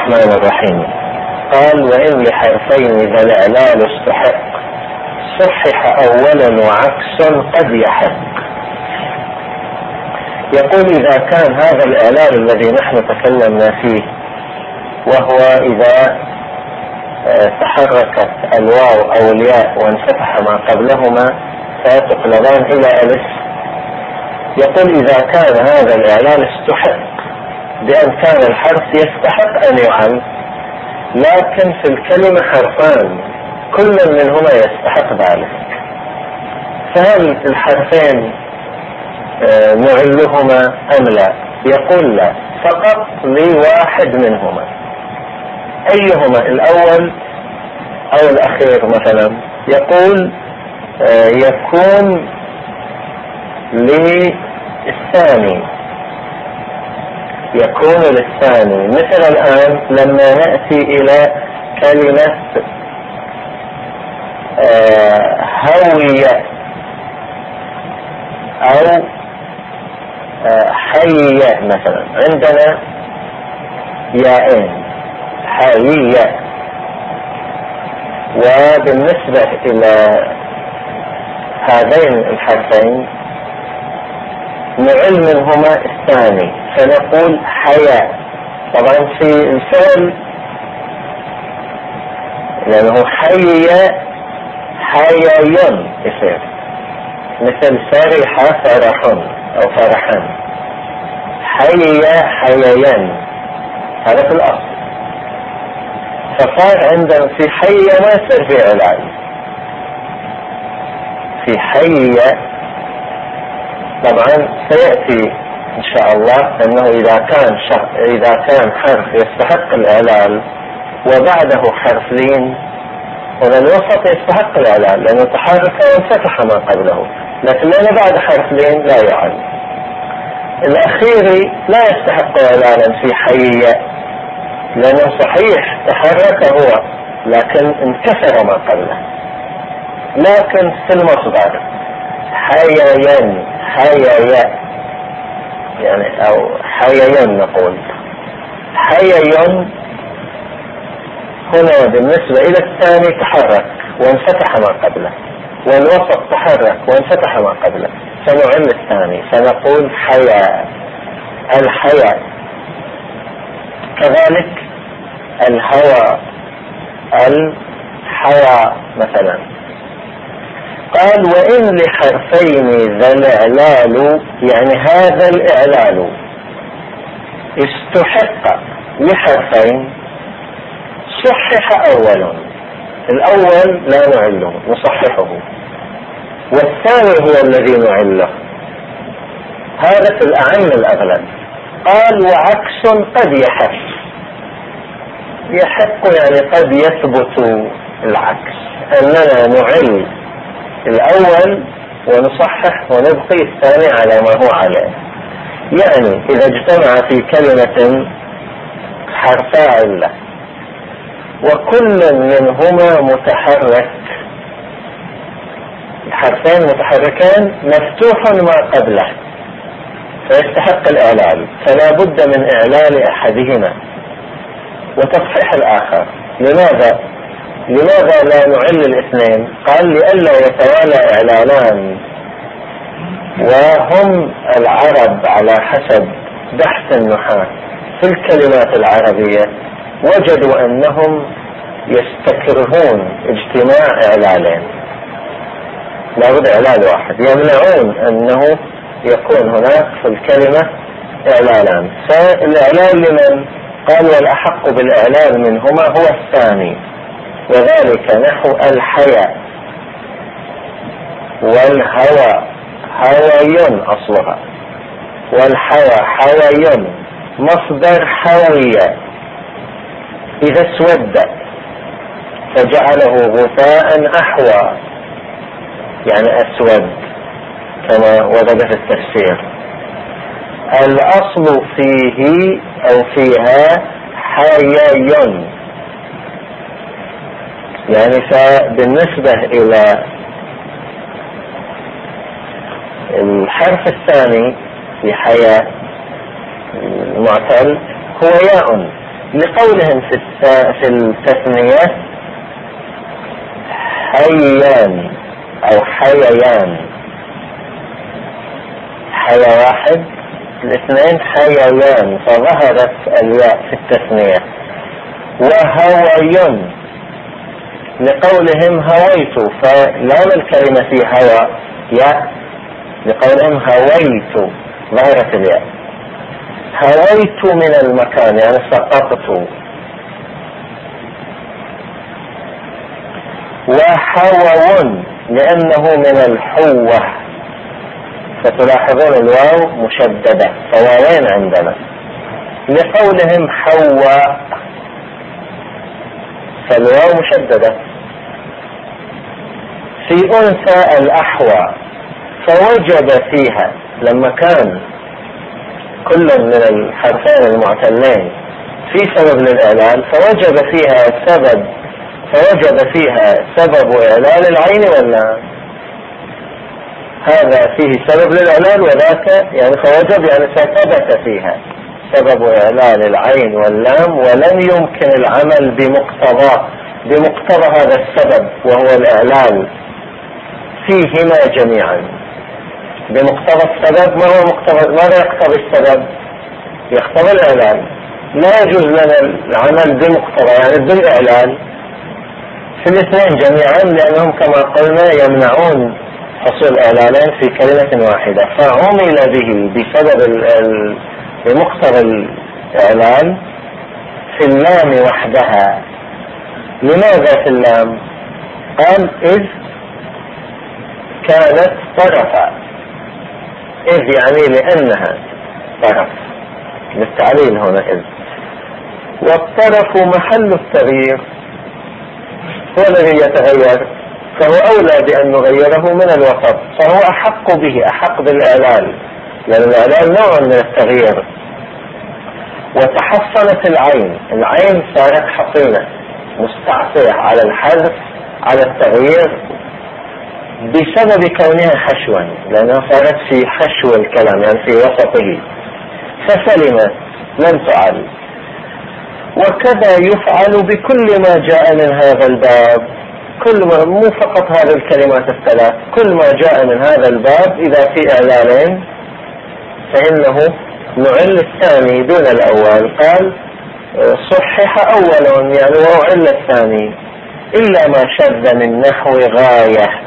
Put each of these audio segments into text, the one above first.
الرحمن الرحيم. قال: وإن لحرفين ذا الإعلال استحق صحح أولا وعكس قد يحق. يقول: إذا كان هذا الإعلال الذي نحن تكلمنا فيه، وهو إذا تحركت الواو أو الياء وانفتح ما قبلهما فيتقلبان إلى ألف، يقول: إذا كان هذا الإعلال استحق بأن كان الحرف يستحق أن يعل، لكن في الكلمة حرفان كل منهما يستحق ذلك، فهل الحرفين نعلهما أم لا؟ يقول: لا، فقط لواحد منهما. أيهما، الأول أو الأخير مثلا؟ يقول: يكون للثاني، يكون للثاني. مثل الآن لما نأتي إلى كلمة هوية أو حية مثلا، عندنا ياءين، حية، وبالنسبة إلى هذين الحرفين نعل منهما الثاني فنقول حياة. طبعا في الفعل لأنه حية حيايون يصير، مثل فرح فرح أو فرحان، حية حيايان، هذا في الأصل. فصار عندنا في حية ما يصير في إعلان، في حية طبعا سيأتي إن شاء الله أنه إذا كان حرف يستحق الإعلال وبعده حرف لين، هنا الوسط يستحق الإعلال لأنه تحرك وانفتح ما قبله، لكن لأنه بعد حرف لين لا يعل. الأخير لا يستحق إعلالا في حية، لأنه صحيح تحرك هو لكن انكسر ما قبله. لكن في المصدر حيايا، حيايا يعني أو حيايا نقول حيايا، هنا بالنسبة إلى الثاني تحرك وانفتح ما قبله، والوسط تحرك وانفتح ما قبله، فنعل الثاني فنقول حياة، الحياة. كذلك الهوى، الحياة مثلا. قال: وإن لحرفين ذا الإعلال، يعني هذا الإعلال استحق لحرفين صحح أولا، الأول لا نعله نصححه، والثاني هو الذي نعله، هذا في الأعم الأغلب. قال: وعكس قد يحق، يحق يعني قد يثبت العكس، أننا نعل الأول ونصحح ونبقي الثاني على ما هو عليه. يعني إذا اجتمع في كلمة حرفا علة وكل منهما متحرك، الحرفين متحركان مفتوح ما قبله فيستحق الإعلال، فلا بد من إعلال أحدهما وتصحيح الآخر. لماذا لا نعل الاثنين؟ قال: لئلا يتوالى إعلالان، وهم العرب على حسب بحث النحاة في الكلمات العربية وجدوا أنهم يستكرهون اجتماع إعلالين، لا بد إعلال واحد، يمنعون أنه يكون هناك في الكلمة إعلالان. فالإعلال لمن؟ قال: والأحق بالإعلال منهما هو الثاني، وذلك نحو الحياة والهوى، هوي أصلها، والحوى حوي مصدر حوية، إذا اسود فجعله غثاء أحوى، يعني أسود كما ورد في التفسير. الأصل فيه أو فيها حيي، يعني فبالنسبة إلى الحرف الثاني في حياة المعتل هو ياء، لقولهم في التثنية حيان أو حييان، حيا واحد، الاثنين حييان، فظهرت الياء في التثنية. وهوي لقولهم هويت، فلام الكلمة في هوى ياء، لقولهم هويت ظهرت الياء. هويت من المكان يعني سقطت. وحوو لأنه من الحوة، فتلاحظون الواو مشددة، فواوين عندنا. لقولهم حواء فالواو مشددة. في أنثى الأحوى فوجب فيها، لما كان كل من الحرفين المعتلين في سبب للإعلال فوجب فيها سبب إعلال العين، ولا هذا فيه سبب للإعلال وذاك يعني فوجب يعني فثبت فيها سبب إعلال العين واللام، ولم يمكن العمل بمقتضى هذا السبب وهو الإعلال فيهما جميعا. بمقتضى السبب ماذا يقتضي السبب؟ يقتضي الإعلال. لا يجوز لنا العمل بمقتضى يعني بالإعلال في الاثنين جميعا، لأنهم كما قلنا يمنعون حصول إعلالين في كلمة واحدة، فعمل به بمقتضى الإعلال في اللام وحدها. لماذا في اللام؟ قال إذ كانت طرفا، إذ يعني لأنها طرف، للتعليل هنا إذ. والطرف محل التغيير، هو الذي يتغير، فهو أولى بأن نغيره من الوسط، فهو أحق به، أحق بالإعلال، لأن الإعلال نوع من التغيير. وتحصنت العين صارت حصينة مستعصية على الحذف على التغيير بسبب كونها حشوا، لأنها صارت في حشو الكلام يعني في وسطه، فسلمت لم تعل. وكذا يفعل بكل ما جاء من هذا الباب، كل ما مو فقط هذه الكلمات الثلاث، كل ما جاء من هذا الباب إذا في إعلالين فإنه نعل الثاني دون الأول. قال صحح أولا يعني وأعل الثاني، إلا ما شذ من نحو غاية.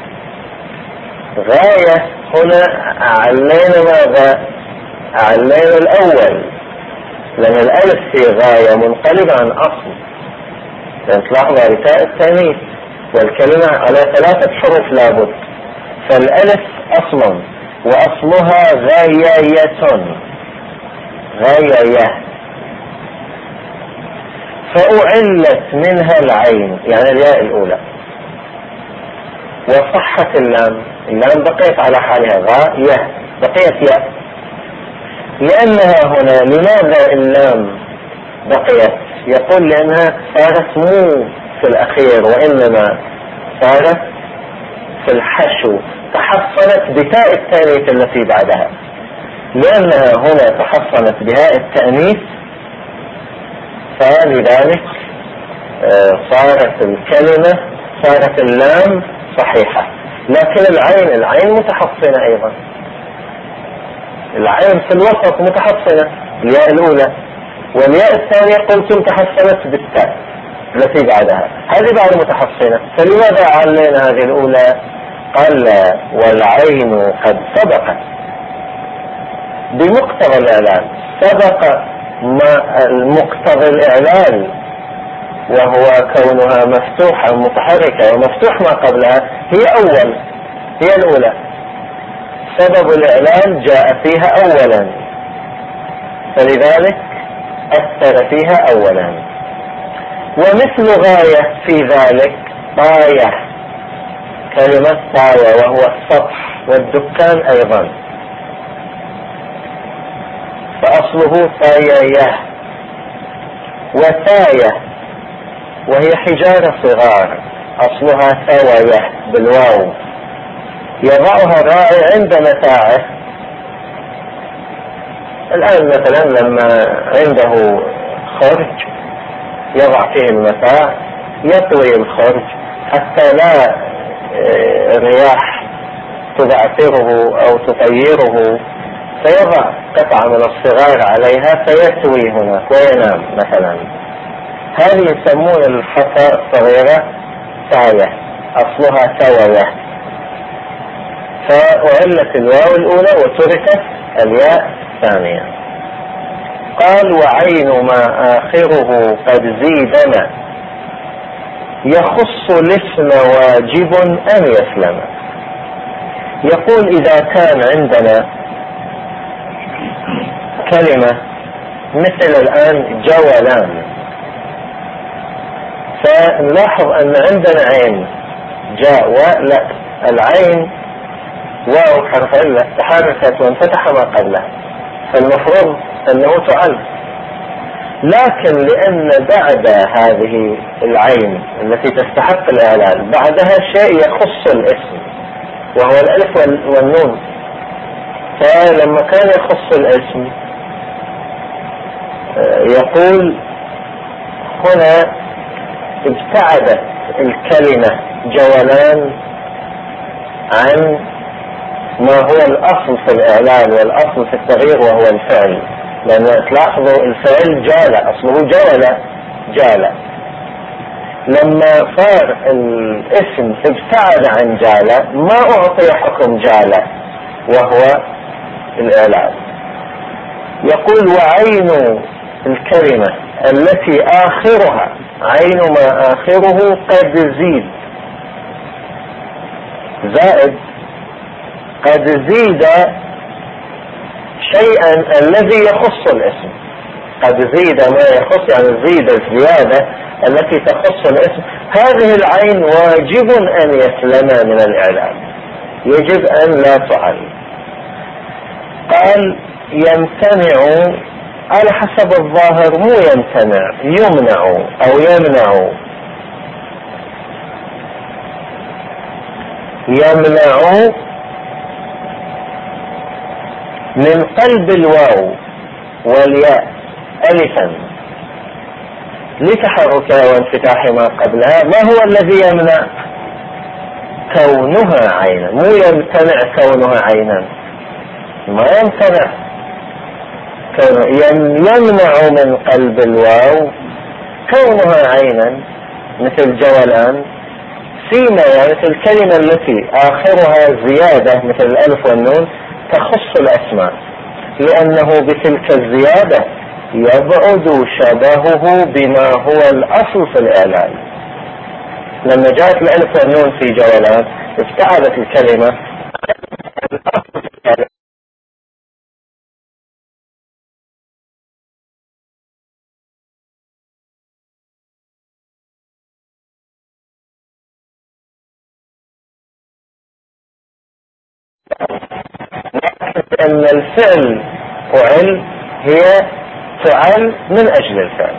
غاية هنا أعلينا ماذا؟ أعلينا الأول، لأن الألف في غاية منقلب عن أصل، لأن تلاحظ رتاء التانيث والكلمة على 3 حروف لابد، فالألف أصلا وأصلها غاية، غاية، فأعلت منها العين يعني الياء الأولى، وصحت اللام بقيت على حالها غاية، بقيت ياء. لأنها هنا لماذا اللام بقيت؟ يقول لأنها صارت مو في الأخير وإنما صارت في الحشو، تحصنت بتاء التأنيث التي بعدها. لأنها هنا تحصنت بهاء التأنيث فلذلك صارت الكلمة، صارت اللام صحيحة. لكن العين متحصنة أيضا، العين في الوسط متحصنة الياء الأولى، والياء الثانية قلتم تحصنت بالتاء التي بعدها، هذه بعد متحصنة. فلماذا علينا هذه الأولى؟ قال والعين قد سبقت بمقتضى الإعلان، سبق ما المقتضى الإعلان وهو كونها مفتوحة متحركة، ومفتوح ما قبلها هي الأولى، سبب الإعلان جاء فيها أولا، فلذلك أثر فيها أولا. ومثل غاية في ذلك طاية، كلمة طاية وهو السطح والدكان أيضا، فأصله طاية. وثاية وهي حجارة صغار، أصلها ثوية بالواو، يضعها الراعي عند متاعه. الآن مثلا لما عنده خرج يضع فيه المتاع، يطوي الخرج حتى لا الرياح تبعثره أو تطيره، فيضع قطعة من الصغار عليها فيتوي هناك وينام مثلا. هذه يسمون الحصى الصغيرة ساية، أصلها سوية، فأعلت الواو الأولى وتركت الياء الثانية. قال وعين ما آخره قد زيدنا يخص الاسم واجب أن يسلم. يقول إذا كان عندنا كلمة مثل الآن جولان، فنلاحظ أن عندنا عين جاء ولا العين واو حرف علة تحركت وانفتح ما قبله، فالمفروض أنه تعل، لكن لأن بعد هذه العين التي تستحق الإعلال بعدها شيء يخص الاسم وهو الألف والنون، فلما كان يخص الاسم يقول هنا ابتعدت الكلمة جولان عن ما هو الأصل في الإعلان والأصل في التغيير وهو الفعل، لأن تلاحظوا الفعل جال أصله جال، لما صار الاسم ابتعد عن جال ما أعطي حكم جال وهو الإعلان. يقول وعين الكلمة التي آخرها عين ما آخره قد زيد، زائد قد زيد شيئا الذي يخص الاسم، قد زيد ما يخص يعني زيد الزيادة التي تخص الاسم، هذه العين واجب أن يسلم من الإعلان، يجب أن لا تعل. قال يمتنع على حسب الظاهر، مو يمتنع، يمنع أو يمنع. يمنع من قلب الواو والياء ألفا لتحركها وانفتاح ما قبلها. ما هو الذي يمنع؟ كونها عينا، مو يمتنع كونها عينا، ما يمتنع يمنع من قلب الواو كونها عينا مثل جولان، سيما يعني الكلمة التي آخرها زيادة مثل الألف والنون تخص الأسماء، لأنه بتلك الزيادة يبعد شبهه بما هو الأصل في الإعلان. لما جاءت الألف والنون في جولان ابتعدت الكلمة الأصل في الإعلان. أن الفعل فعل هي فعل من أجل الفعل.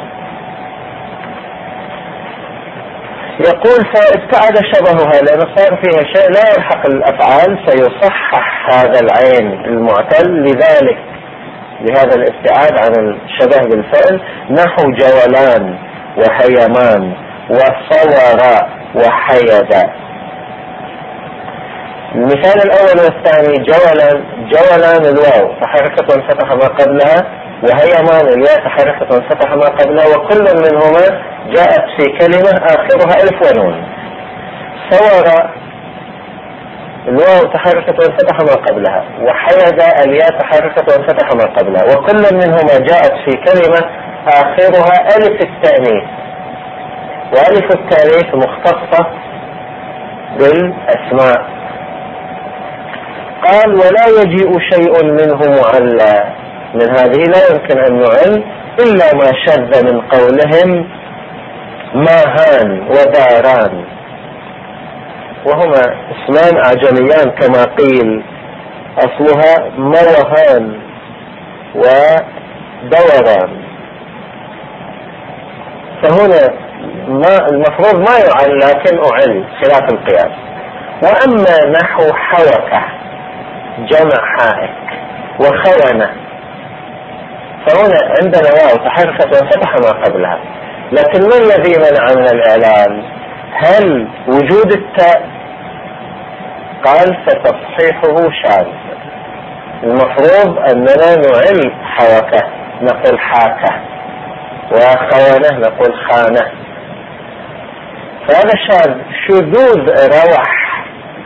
يقول فابتعد شبهها لأن صار فيها شيء لا يلحق الأفعال، فيصحح هذا العين المعتل لذلك لهذا الابتعاد عن الشبه بالفعل، نحو جولان وهيمان وصور وحيد. المثال الأول والثاني جولان الواو تحركت وانفتح ما قبلها، وهيمان الياء تحركت وانفتح ما قبلها، وكل منهما جاءت في كلمة آخرها ألف ونون. صور الواو تحركت وانفتح ما قبلها، وحيد الياء تحركت وانفتح ما قبلها، وكل منهما جاءت في كلمة آخرها ألف التأنيث، وألف التأنيث مختصة بالأسماء. قال ولا يجيء شيء منه معلى، من هذه لا يمكن أن نعل إلا ما شذ من قولهم ماهان وداران، وهما اسمان أعجميان كما قيل، أصلها موهان ودوران، فهنا المفروض ما يعل لكن أعل خلاف القياس. وأما نحو حوكة جمع حائك وخونة، فهنا عندنا واو تحركت وانفتح ما قبلها، لكن ما الذي منع من الإعلان؟ هل وجود التاء؟ قال فتصحيحه شاذ. المفروض أننا نعل حركة نقول حاكة، وخوانة نقول خانة، فهذا شاذ. شذوذ روح،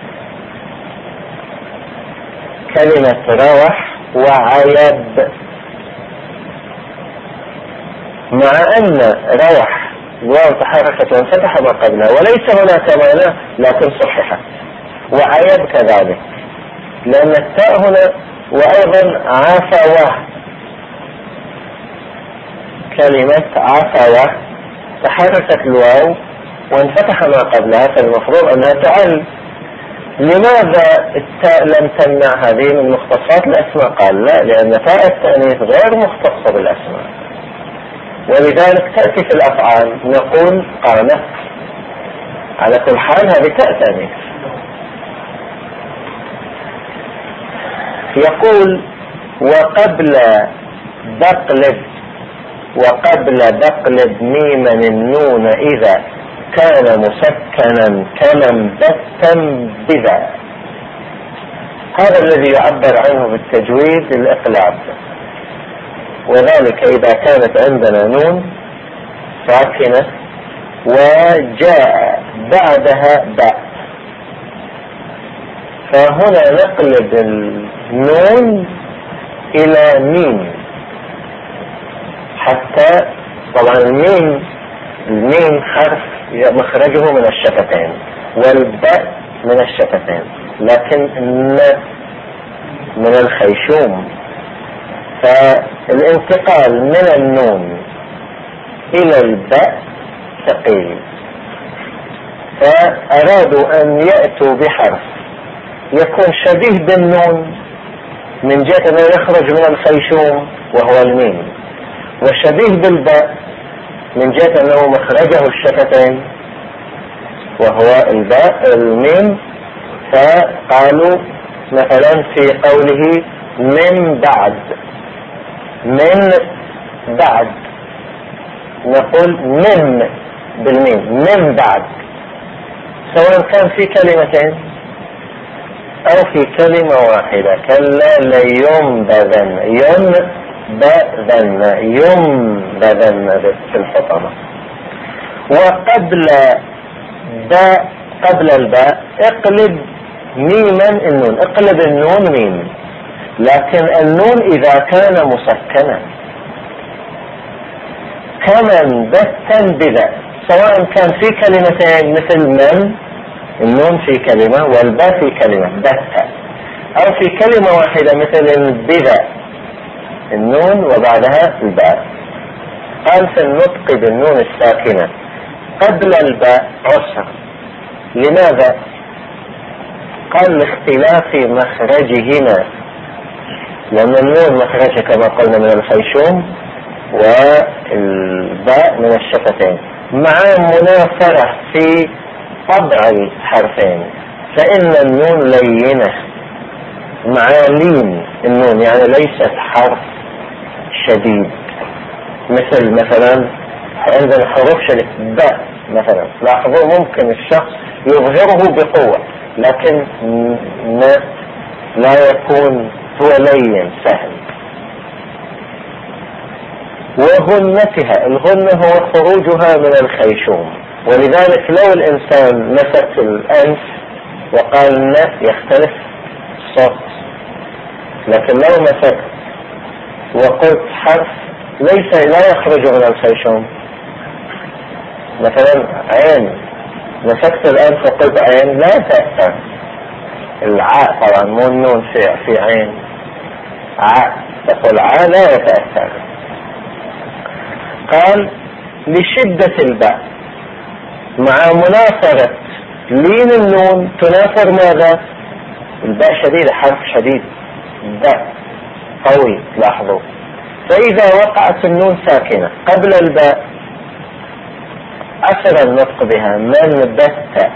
كلمة روح وعيب، مع أن روح الواو تحركت وانفتح ما قبلها وليس هناك معنى، لكن صححت. وعيب كذلك، لأن التاء هنا، وأيضا عفوة، كلمة عفوة تحركت الواو وانفتح ما قبلها، فالمفروض أنها تعل. لماذا التاء لم تمنع هذه من مختصات الأسماء؟ قال لا، لأن تاء التأنيث غير مختصة بالأسماء، ولذلك تأتي في الأفعال نقول قامت. على كل حال هذه تاء تأنيث. يقول وقبل بقلب ميما النون إذا كان مسكنا كمن بتا بذا. هذا الذي يعبر عنه بالتجويد الإقلاب، وذلك إذا كانت عندنا نون ساكنة وجاء بعدها باء، فهنا نقلب النون إلى ميم، حتى طبعا الميم حرف مخرجه من الشفتين والباء من الشفتين، لكن من الخيشوم، فالانتقال من النون إلى الباء ثقيل، فأرادوا أن يأتوا بحرف يكون شبيه بالنون من جهة أنه يخرج من الخيشوم وهو الميم، وشبيه بالباء من جهة أنه مخرجه الشفتين وهو الباء الميم. فقالوا مثلا في قوله من بعد نقول من بالميم من بعد، سواء كان في كلمتين أو في كلمة واحدة. كلا لينبذن، ينبذن في الحطمة. وقبل قبل الباء اقلب ميما النون، اقلب النون ميم، لكن النون إذا كان مسكنا كمن بتا بذا، سواء كان في كلمتين مثل من، النون في كلمة والباء في كلمة بتا، أو في كلمة واحدة مثل بذا النون وبعدها الباء. قال في النطق بالنون الساكنة قبل الباء عسر. لماذا؟ قال لاختلاف مخرجهما، لأن النون مخرجها كما قلنا من الخيشوم والباء من الشفتين، مع منافرة في طبع الحرفين، فإن النون لينة مع لين النون، يعني ليست حرف شديد، مثلا عندنا حروف شديد باء مثلا، لاحظوا ممكن الشخص يظهره بقوة لكن لا يكون هو لين سهل. وغنتها، الغنة هو خروجها من الخيشوم، ولذلك لو الإنسان مسك الأنف وقال ن يختلف الصوت، لكن لو مسك وقلت حرف لا يخرج من الخيشوم، مثلا عين، مسكت الأنف وقلت عين لا تأثر. العاء طبعا مو النون في عين، عاء تقول عاء لا يتأثر. قال لشدة الباء مع منافرة لين النون تنافر ماذا؟ الباء شديد، حرف شديد، الباء قوي لاحظوا. فإذا وقعت النون ساكنة قبل الباء أثر النطق بها من بت،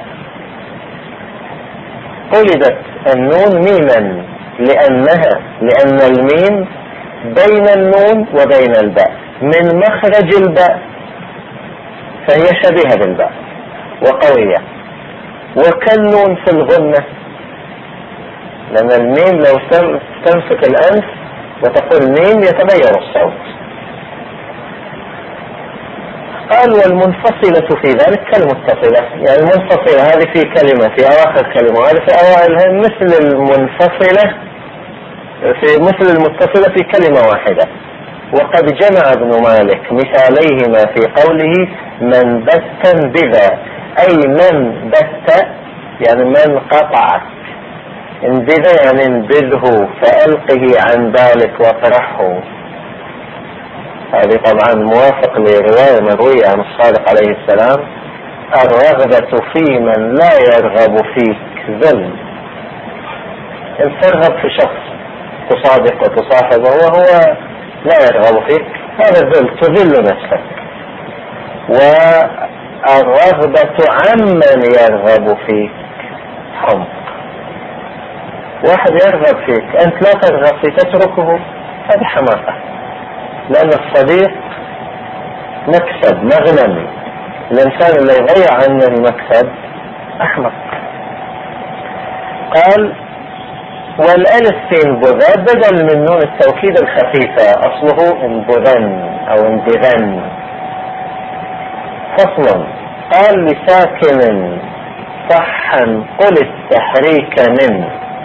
قلبت النون ميما لأن الميم بين النون وبين الباء من مخرج الباء، فهي شبيهة بالباء وقوية. وكالنون في الغنة، لأن الميم لو تمسك الأنف وتقول ميم يتغير الصوت. قال والمنفصلة في ذلك كالمتصلة، يعني المنفصلة هذه في كلمة في أواخر كلمة، وهذه في أوائلها، مثل المنفصلة في مثل المتصلة في كلمة واحدة. وقد جمع ابن مالك مثاليهما في قوله من بت بذا، أي من بت يعني من قطعك، انبذ يعني انبذه فألقه عن بالك واطرحه. هذه طبعا موافق لرواية مروية عن الصادق عليه السلام: الرغبة في من لا يرغب فيك ذل. ان ترغب في شخص تصادق وتصاحبه وهو لا يرغب فيك، هذا ذل، تذل نفسك. والرغبة عمن يرغب فيك حمق. واحد يرغب فيك أنت لا ترغب فيه تتركه، هذه حماقة، لأن الصديق مكسب مغنم. الإنسان اللي يضيع عنه المكسب أحمق. قال والألف في انبذ بدل من نون التوكيد الخفيفة، أصله انبذن أو انبذن. فصل. قال لساكن صحا قل التحريك من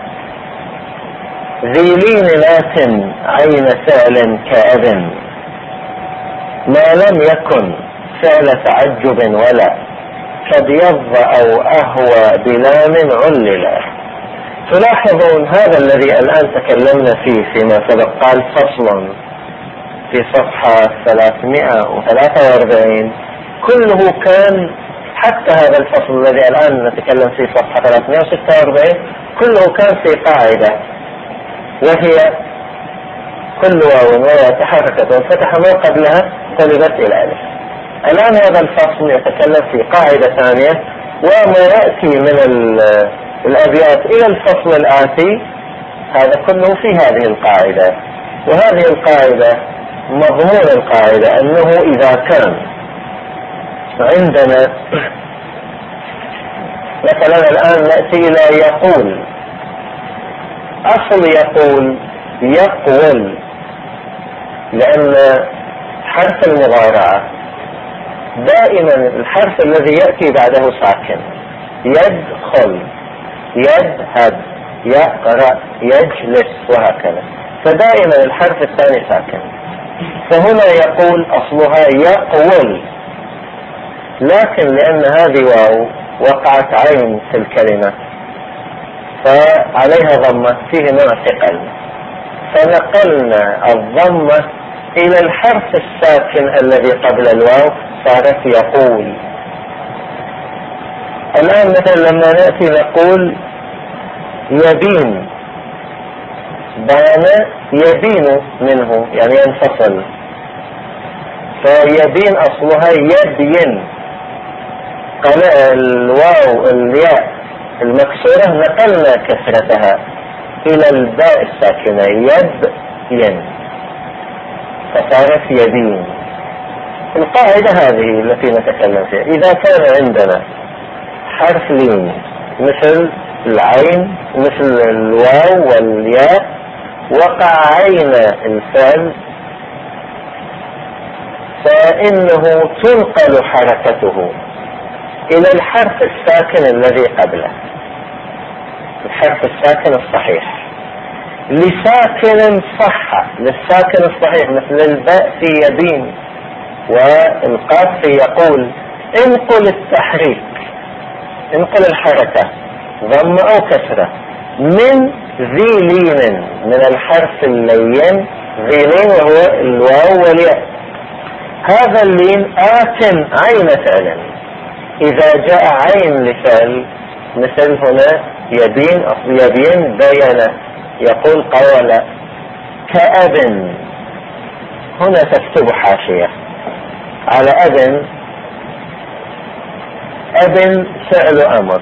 ذي لين لكن عين فعل كأذن، ما لم يكن فعل تعجب ولا كبيض أو أهوى بلام عللا. تلاحظون هذا الذي الآن تكلمنا فيه فيما سبق، قال فصل في صفحة 343، كله كان، حتى هذا الفصل الذي الآن نتكلم فيه صفحة 346 كله كان في قاعدة، وهي كل واو وتحركت وانفتح ما قبلها قلبت إلى ألف. الآن هذا الفصل يتكلم في قاعدة ثانية، وما يأتي من الأبيات إلى الفصل الآتي هذا كله في هذه القاعدة. وهذه القاعدة مضمون القاعدة أنه إذا كان عندنا مثلا الآن نأتي إلى يقول، أصل يقول يقول، لأن حرف المضارعة دائما الحرف الذي يأتي بعده ساكن، يدخل، يذهب، يقرأ، يجلس، وهكذا، فدائما الحرف الثاني ساكن. فهنا يقول أصلها يقول، لكن لأن هذه واو وقعت عين في الكلمة فعليها ضمة فيه نوع ثقل، فنقلنا الضمة إلى الحرف الساكن الذي قبل الواو صارت يقول. الآن مثلا لما نأتي نقول يبين، بان يبين منه يعني ينفصل، فيبين أصلها يبين، الواو الياء المكسورة نقلنا كسرتها إلى الباء الساكنة يبين فصارت يبين. القاعدة هذه التي نتكلم فيها، إذا كان عندنا حرف لين مثل العين مثل الواو والياء وقع عين الفعل، فإنه تنقل حركته إلى الحرف الساكن الذي قبله، الحرف الساكن الصحيح، لساكن صح، للساكن الصحيح مثل الباء في يبين والقاف في يقول. انقل التحريك، انقل الحركة ضم أو كسرة من ذي لين، من الحرف اللين، ذي لين وهو الواو والياء. هذا اللين آت عين فعل، إذا جاء عين لفعل مثل هنا يبين، يبين بين، يقول قول، كأبن، هنا تكتب حاشية على أبن، أبن فعل أمر،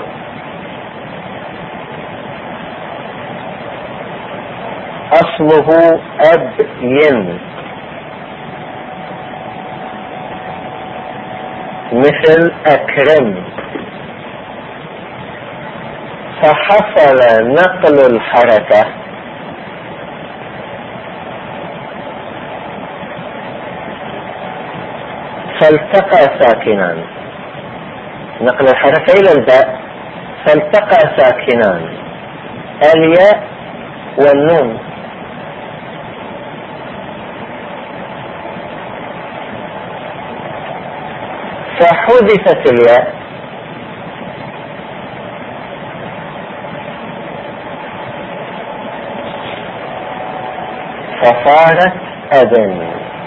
أصله أبين، مثل أكرم، فحصل نقل الحركة فالتقى ساكنان، نقل الحركة إلى الباء فالتقى ساكنان الياء والنون، فحذفت الياء فصارت أبن.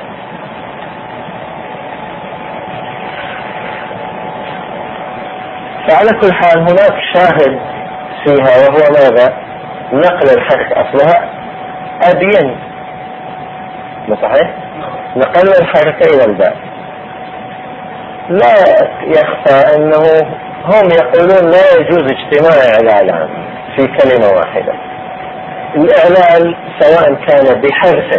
فعلى كل حال هناك شاهد فيها وهو ماذا؟ نقل الحركة، أصلها أبين، صحيح؟ نقل الحركة إلى الباء. لا يخفى أنه هم يقولون لا يجوز اجتماع إعلان في كلمة واحدة. الإعلان سواء كان بحرف،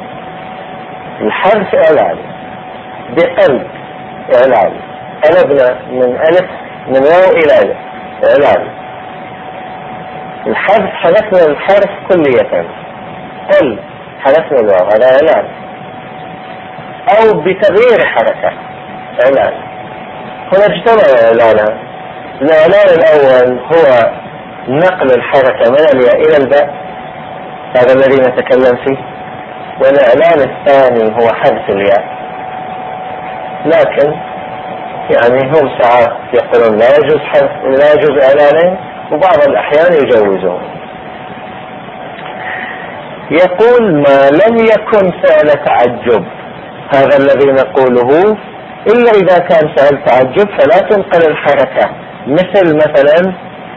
الحرف إعلان، بقلب إعلان، قلبنا من ألف من واو إلى ألف إعلان، الحرف حذفنا الحرف كلية، قل حذفنا الواو هذا إعلان، أو بتغيير حركة إعلان. هنا اجتمع إعلانان، الإعلان الأول هو نقل الحركة من الياء إلى الباء، هذا الذي نتكلم فيه، والإعلان الثاني هو حذف الياء. لكن يعني هم ساعات يقولون لا يجوز حذف، لا يجوز إعلانين، وبعض الأحيان يجوزون. يقول ما لم يكن فعل تعجب، هذا الذي نقوله، إلا إذا كان فعل تعجب فلا تنقل الحركة، مثلا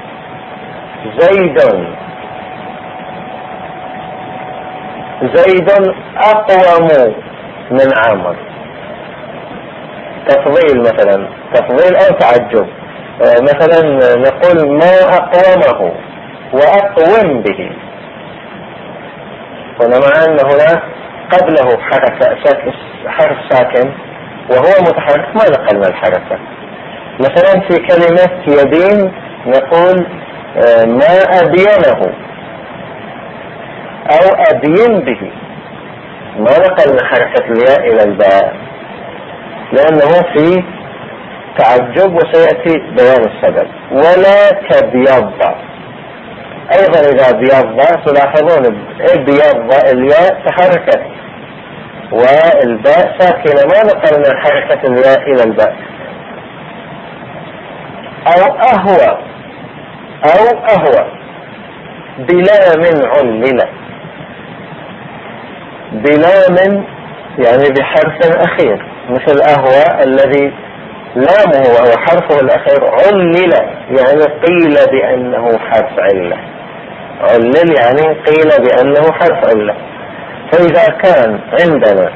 زيد أقوم من عمرو، تفضيل مثلا، تفضيل أو تعجب. مثلا نقول ما أقومه وأقوم به، هنا مع أن هنا قبله حرف ساكن وهو متحرك ما نقلنا الحركة. مثلا في كلمة يبين نقول ما أبينه أو أبين به، ما نقلنا حركة الياء إلى الباء لأنه في تعجب وسيأتي بيان السبب. ولا كبيض أيضا، إذا بيض تلاحظون بيض الياء تحركت والباء ساكنة، ما نقلنا حركة الياء إلى الباء. أو أهوى بلام علل، بلام يعني بحرف أخير، مثل أهوى الذي لامه وهو حرفه الأخير علل، يعني قيل بأنه حرف علة، علل يعني قيل بأنه حرف علة. فإذا كان عندنا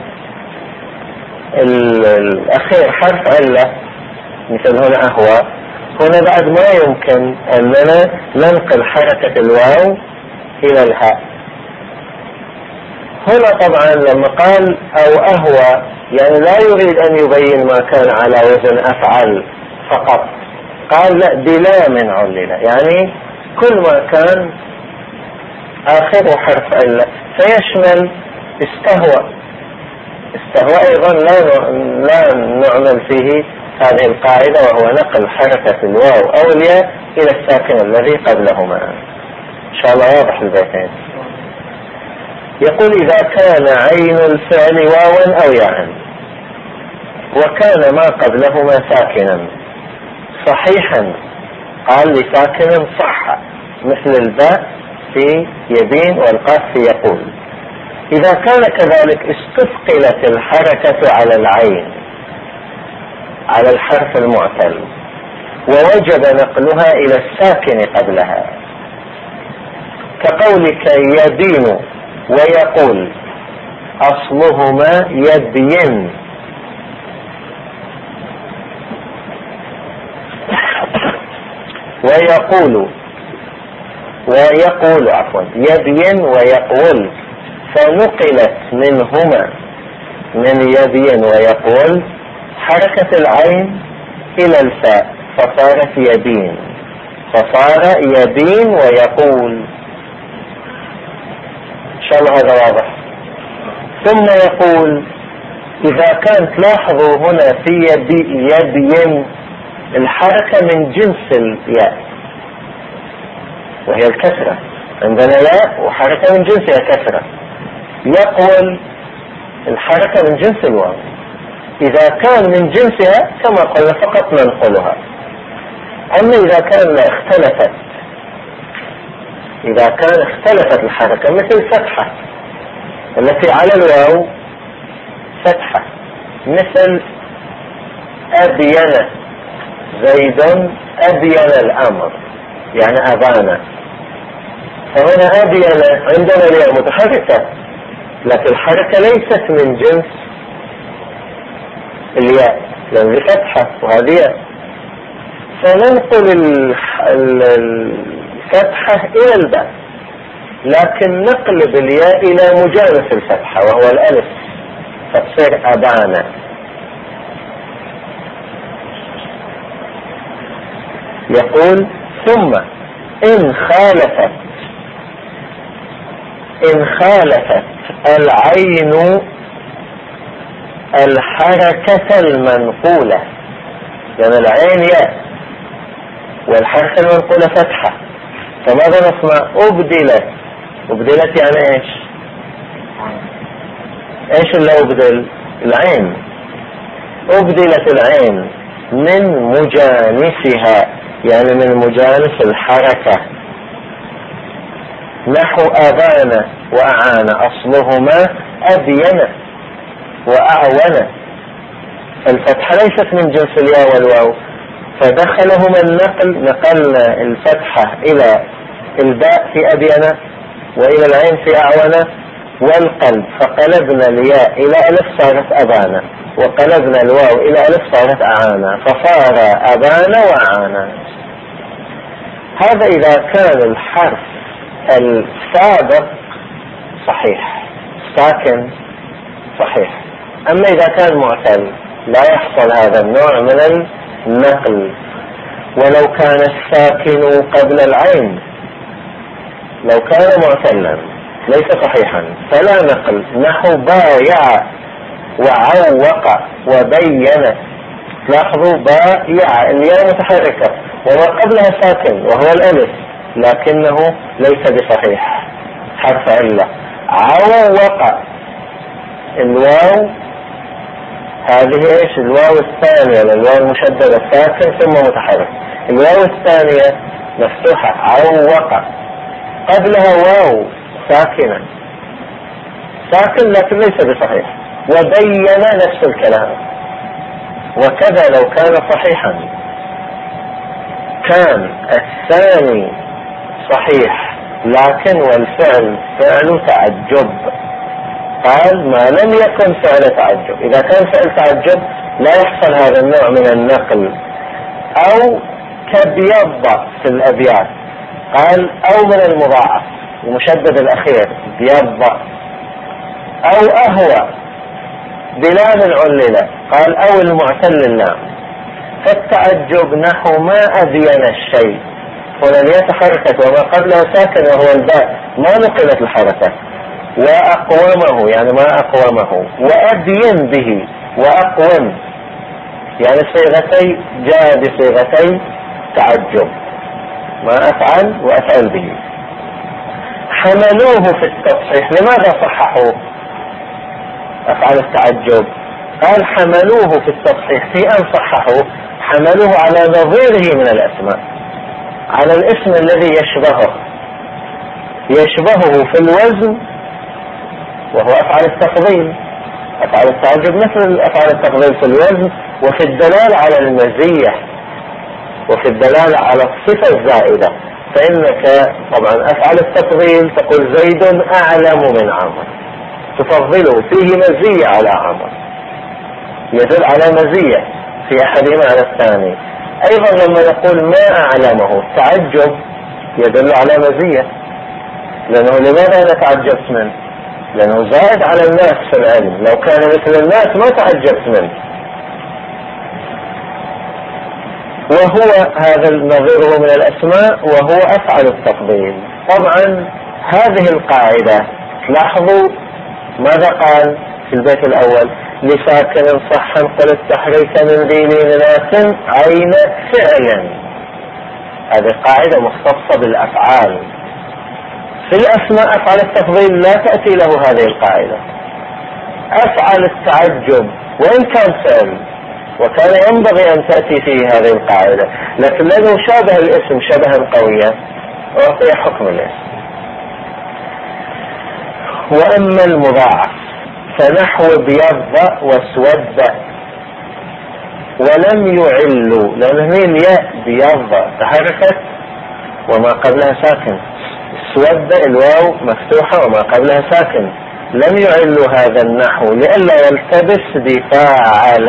الأخير حرف علة مثل هنا أهوى، هنا بعد ما يمكن أننا ننقل حركة الواو إلى الهاء. هنا طبعا لما قال أو أهوى يعني لا يريد أن يبين ما كان على وزن أفعل فقط، قال لا بلام علل، يعني كل ما كان آخره حرف علة، فيشمل استهوى أيضا لا نعمل فيه هذه القاعدة، وهو نقل حركة الواو أو الياء إلى الساكن الذي قبلهما. إن شاء الله واضح البيتين. يقول إذا كان عين الفعل واوا أو ياء وكان ما قبلهما ساكنا صحيحا، قال لساكن صح، مثل الباء في يبين والقاف في يقول. إذا كان كذلك استثقلت الحركة على العين، على الحرف المعتل، ووجب نقلها إلى الساكن قبلها، كقولك يبين ويقول، أصلهما يبين، ويقول عفوا يبين ويقول، فنقلت منهما من يبين ويقول حركة العين إلى الفاء فصارت يبين، فصار يبين ويقول. إن شاء الله هذا واضح. ثم يقول إذا كانت، لاحظوا هنا في يبين الحركة من جنس الياء وهي الكسرة، عندنا ياء وحركة من جنسها كسرة. يقول الحركة من جنس الواو، إذا كان من جنسها كما قلنا فقط ننقلها. أما إذا كان اختلفت، إذا كان اختلفت الحركة مثل فتحة التي على الواو فتحة، مثل أبين زيد أبين الأمر يعني أبانا، فهنا أبين عندنا الياء متحركة لكن الحركة ليست من جنس الياء لأن فتحة وهذه ياء، فننقل الفتحة إلى الباء لكن نقلب الياء إلى مجانس الفتحة وهو الألف فتصير أبانا. يقول ثم إن خالفت العين الحركة المنقولة، لأن العين ياء والحركة المنقولة فتحة، فماذا نسمع؟ أبدلت يعني إيش اللي أبدل؟ العين، أبدلت العين من مجانسها يعني من مجانس الحركة، نحو أبان وأعان أصلهما أبين وأعون، الفتحة ليست من جنس الياء والواو، فدخلهما النقل، نقلنا الفتحة إلى الباء في أبين وإلى العين في أعون، والقلب فقلبنا الياء إلى ألف صارت أبانا، وقلبنا الواو إلى ألف صارت أعانا، فصار أبانا وأعانا. هذا إذا كان الحرف السابق صحيح ساكن صحيح. أما إذا كان معتل لا يحصل هذا النوع من النقل. ولو كان الساكن قبل العين، لو كان معتلا ليس صحيحا فلا نقل، نحو بايع وعوق وبين. لاحظوا بايع الياء متحركة وما قبلها ساكن وهو الألف لكنه ليس بصحيح حرف علة. عوق الواو هذه ايش؟ الواو الثانية، الواو المشددة ساكن ثم متحرك، الواو الثانية مفتوحة عوق، قبلها واو ساكنة ساكن لكن ليس بصحيح. وبين نفس الكلام. وكذا لو كان صحيحا كان الثاني صحيح لكن والفعل فعل تعجب، قال ما لم يكن فعل تعجب. إذا كان فعل تعجب لا يحصل هذا النوع من النقل. أو كبيض في الأبيات قال أو من المضاعف المشدد الأخير بيض، أو أهوى بلام عللة قال أو المعتل اللام، فالتعجب نحو ما أبين الشيء، هنا يتحركت وما قبلها ساكن وهو الباء ما نقلت الحركة. وأقومه يعني ما أقومه، وأبين به وأقوم يعني صيغتي جاء بصيغتي تعجب ما أفعل وأفعل به. حملوه في التصحيح، لماذا صححوا أفعل التعجب؟ قال حملوه في التصحيح في أن صححوا حملوه على نظيره من الأسماء، على الاسم الذي يشبهه في الوزن وهو أفعل التفضيل. أفعل التعجب مثل أفعل التفضيل في الوزن وفي الدلالة على المزية وفي الدلالة على الصفة الزائدة. فإنك طبعا أفعل التفضيل تقول زيد أعلم من عمر، تفضله فيه مزية على عمر، يدل على مزية في أحدهما على الثاني. أيضا لما نقول ما أعلمه التعجب يدل على مزية، لأنه لماذا أنا تعجبت منه؟ لأنه زائد على الناس في العلم، لو كان مثل الناس ما تعجبت منه. وهو هذا نظيره من الأسماء وهو أفعل التفضيل. طبعا هذه القاعدة لاحظوا ماذا قال في البيت الأول: لساكن صحا قل التحريك من ذي لين عين فعلا. هذه قاعدة مختصة بالأفعال. في الأسماء أفعل التفضيل لا تأتي له هذه القاعدة. أفعل التعجب وإن كان فعل وكان ينبغي أن تأتي فيه هذه القاعدة، لكن لأنه شابه الاسم شبها قويا أعطي حكم الاسم. وأما المضاعف فنحو بيض واسود ولم يعلوا، لأن هي الياء بيض تحركت وما قبلها ساكن، اسود الواو مفتوحة وما قبلها ساكن. لم يعلوا هذا النحو لئلا يلتبس بفاعل،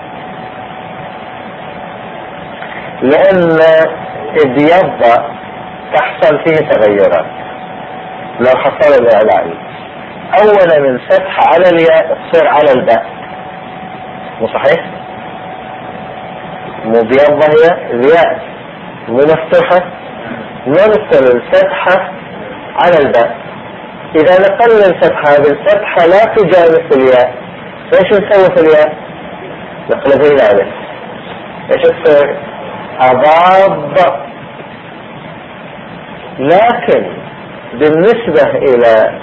لأن بيض تحصل فيه تغيرات لو حصل الإعلال. أولا الفتح على الياء تصير على الباء، مو صحيح؟ مو بيض هي الياء مو مفتوحة، ننقل الفتحة على الباء. إذا نقلنا الفتحة بالفتحة لا تجانس الياء، ايش نسوي في الياء؟ نقلب إلى ألف. ايش تصير؟ أضاب. لكن بالنسبة إلى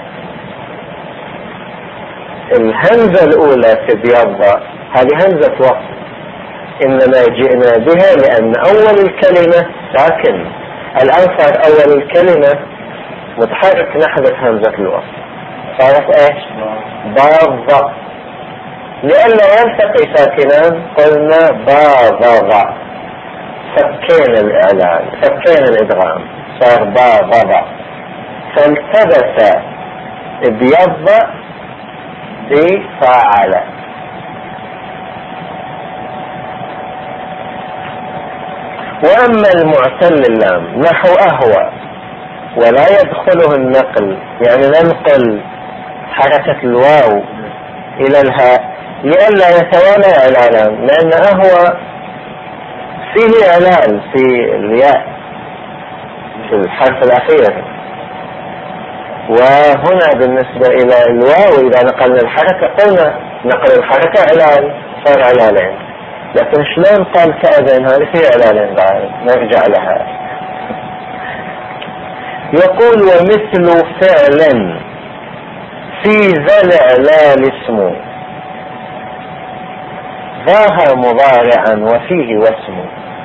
الهمزة الأولى في بيض هذه همزة وصل، إنما جئنا بها لأن أول الكلمة ساكن، الآن صار أول الكلمة متحرك نحذف همزة الوصل، صارت ايش؟ باض. لأنه يلتقي ساكنان قلنا باض، فكينا الإعلان فكينا الإدغام صار باض، فالتبس بيض بفاعل. وأما المعتل اللام نحو أهوى ولا يدخله النقل، يعني ننقل حركة الواو إلى الهاء لئلا يتوالى إعلالان، لأن أهوى فيه إعلال في الياء في الحرف الأخير، وهنا بالنسبة إلى الواو إذا نقلنا الحركة قلنا نقل الحركة إعلال صار إعلالين، لكن شلون قال كأذن هذه فيه إعلالين بعد نرجع لها. يقول ومثل فعل في ذا الإعلال اسمه ظاهر مضارعا وفيه واسمه.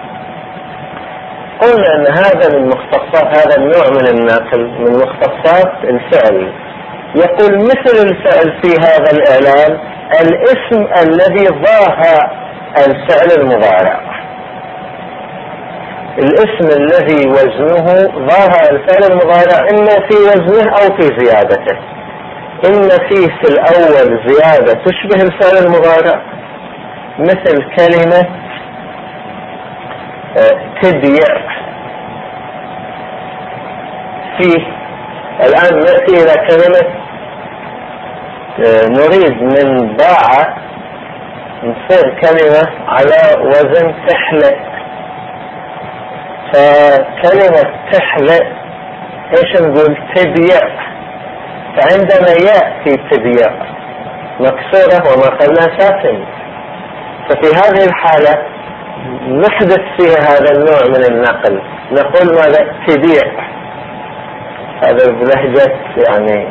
قلنا أن هذا من مختصات هذا النوع من الناقل من مختصات الفعل. يقول مثل الفعل في هذا الإعلال الاسم الذي ظاهر الفعل المضارع، الاسم الذي وزنه ظاهر الفعل المضارع إما في وزنه أو في زيادته. إن فيه في الأول زيادة تشبه الفعل المضارع مثل كلمة تبيع. فيه الآن نأتي إلى كلمة نريد من باع نصير كلمة على وزن تحلق، فكلمة تحلق ايش نقول؟ تبيع. فعندنا ياء في تبيع مكسورة وما قبلها ساكن، ففي هذه الحالة نحدث فيها هذا النوع من النقل، نقول ماذا؟ تبيع. هذا بلهجة يعني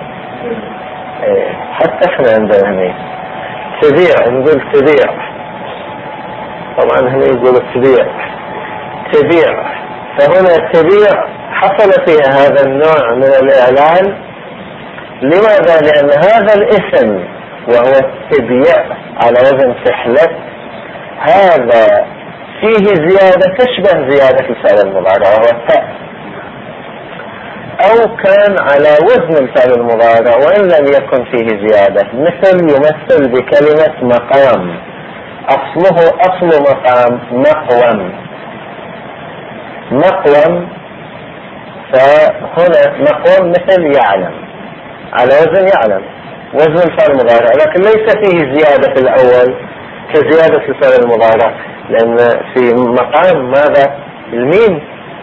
حتى احنا عندنا هنا تبيع نقول تبيع، طبعا هنا يقولوا تبيع. فهنا تبيع حصل فيها هذا النوع من الإعلان. لماذا؟ لأن هذا الاسم وهو التبيع على وزن فحلة هذا فيه زيادة تشبه زيادة الفعل المضارع وهو التاء، أو كان على وزن الفعل المضارع وإن لم يكن فيه زيادة، مثل يمثل بكلمة مقام، أصل مقام مقوم، فهنا مقوم مثل يعلم على وزن يعلم، وزن الفعل المضارع، لكن ليس فيه زيادة في الأول كزيادة الفعل المضارع، لأن في مقام ماذا؟ الميم.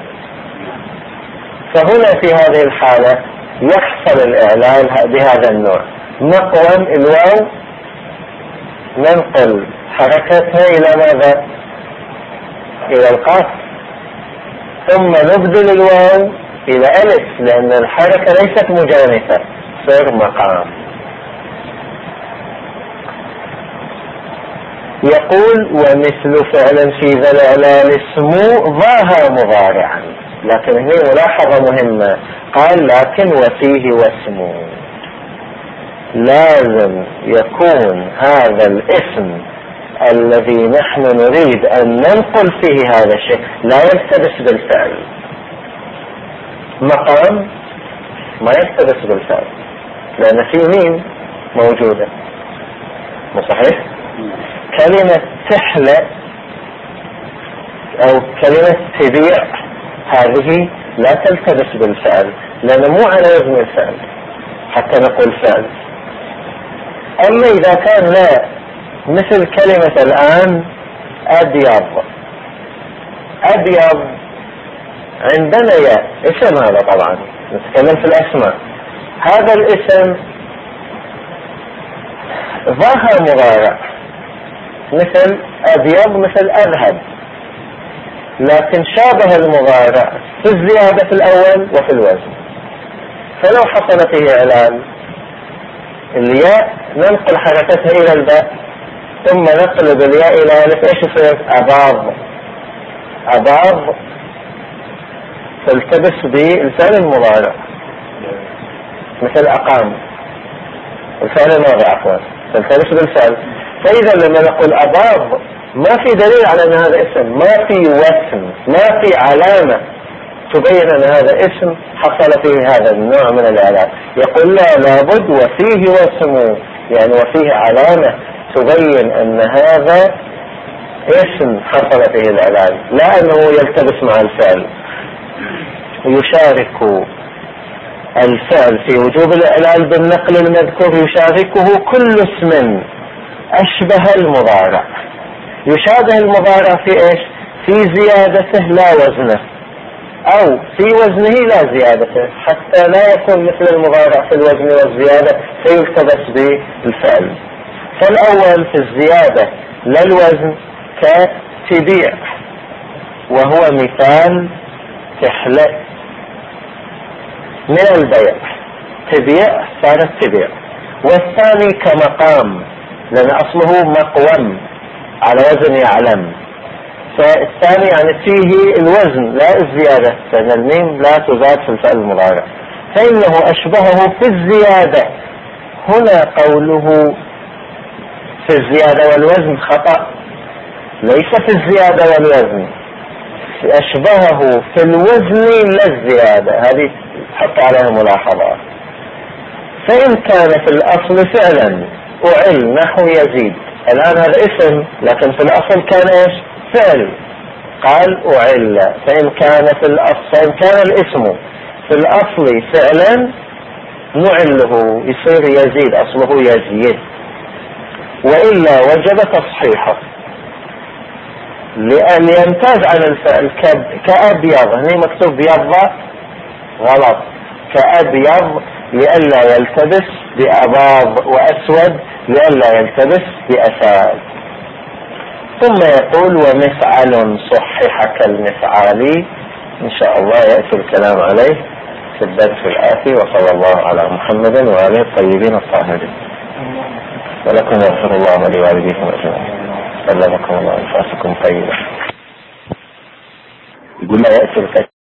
فهنا في هذه الحالة يحصل الإعلال بهذا النوع. نقوم الواو ننقل حركتها إلى ماذا؟ إلى القاف، ثم نبدل الواو إلى ألف، لأن الحركة ليست مجانسة، صير مقام. يقول ومثل فعلا في ذا الإعلال اسمه ظاهر مضارعا، لكن هنا ملاحظة مهمة، قال لكن وفيه واسمه، لازم يكون هذا الاسم الذي نحن نريد أن ننقل فيه هذا الشيء لا يلتبس بالفعل. مقام ما يلتبس بالفعل لأن فيه ميم موجودة، مو صحيح؟ كلمة تحلى أو كلمة تبيع هذه لا تلتبس بالفعل لأن مو على وزن الفعل حتى نقول فعل. أما إذا كان لا، مثل كلمة الآن أبيض، أبيض عندنا يا اسم، هذا طبعا نتكلم في الأسماء، هذا الاسم ظاهر مضارع مثل أبيض مثل أذهب، لكن شابه المضارع في الزيادة في الأول وفي الوزن. فلو حصل فيه إعلان الياء ننقل حركتها إلى الباء ثم نقلب الياء إلى ألف، إيش يصير؟ أباض. أباض تلتبس بالفعل المضارع مثل أقام، الفعل الماضي عفوا تلتبس بالفعل. فإذا لما نقول أباض ما في دليل على أن هذا اسم، ما في وسم، ما في علامة تبين أن هذا اسم حصل فيه هذا النوع من الإعلان. يقول لا، لابد وفيه وسم، يعني وفيه علامة تبين أن هذا اسم حصل فيه الإعلان، لا أنه يلتبس مع الفعل. يشارك الفعل في وجوب الإعلان بالنقل المذكور، يشاركه كل اسم أشبه المضارع. يشابه المضارع في إيش؟ في زيادته لا وزنه، أو في وزنه لا زيادته، حتى لا يكون مثل المضارع في الوزن والزيادة فيلتبس بالفعل. فالأول في الزيادة لا الوزن كتبيع، وهو مثال تحلى من البيع، تبيع صارت تبيع. والثاني كمقام لأن أصله مقوم على وزن يعلم، فالثاني يعني فيه الوزن لا الزيادة، لأن الميم لا تزاد في الفعل المضارع، فإنه أشبهه في الزيادة. هنا قوله في الزيادة والوزن خطأ، ليس في الزيادة والوزن، أشبهه في الوزن لا الزيادة، هذه تحط عليها ملاحظات. فإن كان في الأصل فعلا أعل نحو يزيد، الآن هذا اسم لكن في الأصل كان إيش؟ فعل، قال أعل. فإن كان في الأصل، فإن كان الاسم في الأصل فعلا نعله يصير يزيد، أصله يزيد، وإلا وجب تصحيحه لأن يمتاز عن الفعل. كأبيض هنا مكتوب بيض غلط، كأبيض لئلا يلتبس بأباض، وأسود لئلا يلتبس بأساد. ثم يقول ومفعل صحح كالمفعال. إن شاء الله يأتي الكلام عليه في الدرس الآتي، وصلى الله على محمد وآله الطيبين الطاهرين. ولكم يغفر الله ولوالديكم أجمعين. سلمكم الله أنفاسكم طيبة. يقول لا يأتي